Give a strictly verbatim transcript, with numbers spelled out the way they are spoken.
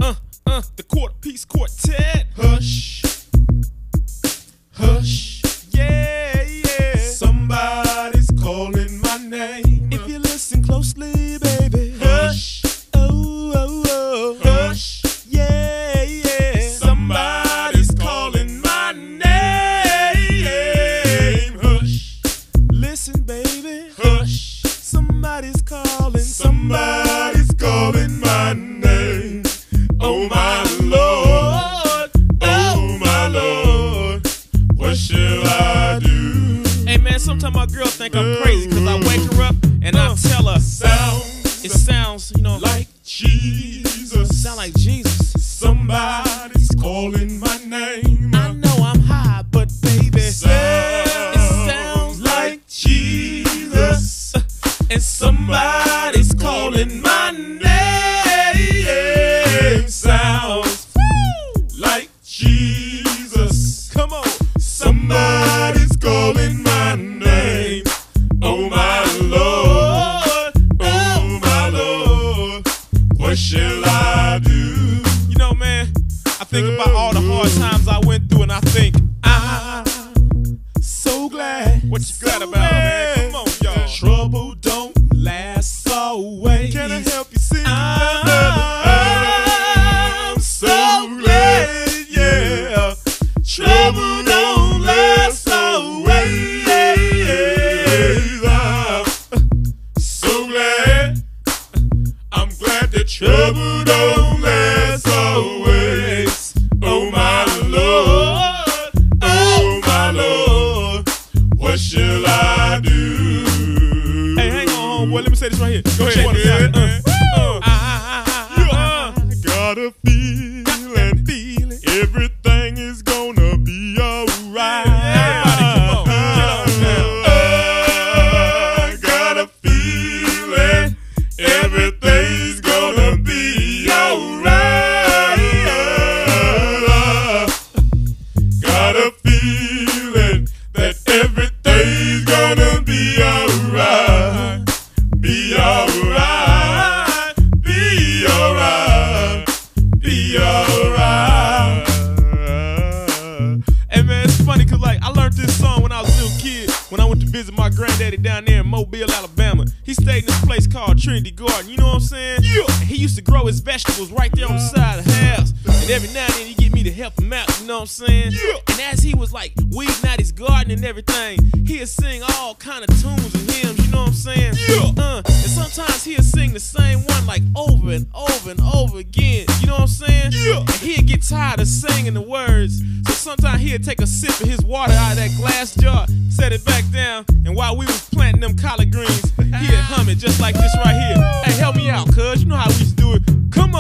Uh, uh, the Quarter Piece Quartet. Hush, hush, yeah, yeah. Somebody's calling my name. If you listen closely, baby. Hush, oh, oh, oh. hush, yeah, yeah. somebody's calling my name. Hush, Listen, baby. hush, Somebody's calling. somebody's calling my name. Oh my Lord, oh my Lord, what shall I do? Hey man, sometimes my girl think I'm crazy because I wake her up and I tell her Sounds it sounds, you know, like Jesus. sound like Jesus. Somebody's calling my name. I know I'm high, but baby, Sounds it sounds like Jesus. and somebody's calling my name. name. Sounds like Jesus. Come on, Somebody's calling my name. Oh my Lord, oh my Lord, what shall I do? you know, man, I think about all the hard times I went through, and I think I'm So glad. what you glad so about, man? glad. Come on, y'all. Trouble don't last always. Can I help you see? I'm so glad, yeah. Trouble don't last always. I'm so glad. I'm glad that trouble don't last always. Oh my Lord, oh my Lord, what shall I do? Hey, hang on, homeboy. Let me say this right here. Go What ahead. you wanna say? Uh, uh, uh, uh, I got a feeling, feeling. everything is gonna be alright. Everybody, come on, get on down. I got a feeling, everything's gonna be alright. Got a feeling that everything's gonna be alright. Be alright, be alright, be alright. Hey man, it's funny cause like I learned this song when I was a little kid when I went to visit my granddaddy down there in Mobile, Alabama. He stayed in this place called Trinity Garden, you know what I'm saying? Yeah. And he used to grow his vegetables right there on the side of the house. And every now and then he get me to help him out, you know what I'm saying? Yeah. And as he was like weeding out his garden and everything, he'd sing all kind of tunes and hymns, you know what I'm saying? Yeah. Uh, and sometimes he'd sing the same one like over and over and over again, you know what I'm saying? Yeah. And he'd get tired of singing the words, so sometimes he'd take a sip of his water out of that glass jar, set it back down, and while we was planting them collard greens, he'd hum it just like this right here. Hey, help me out, cuz, you know how we used to do it. Come on.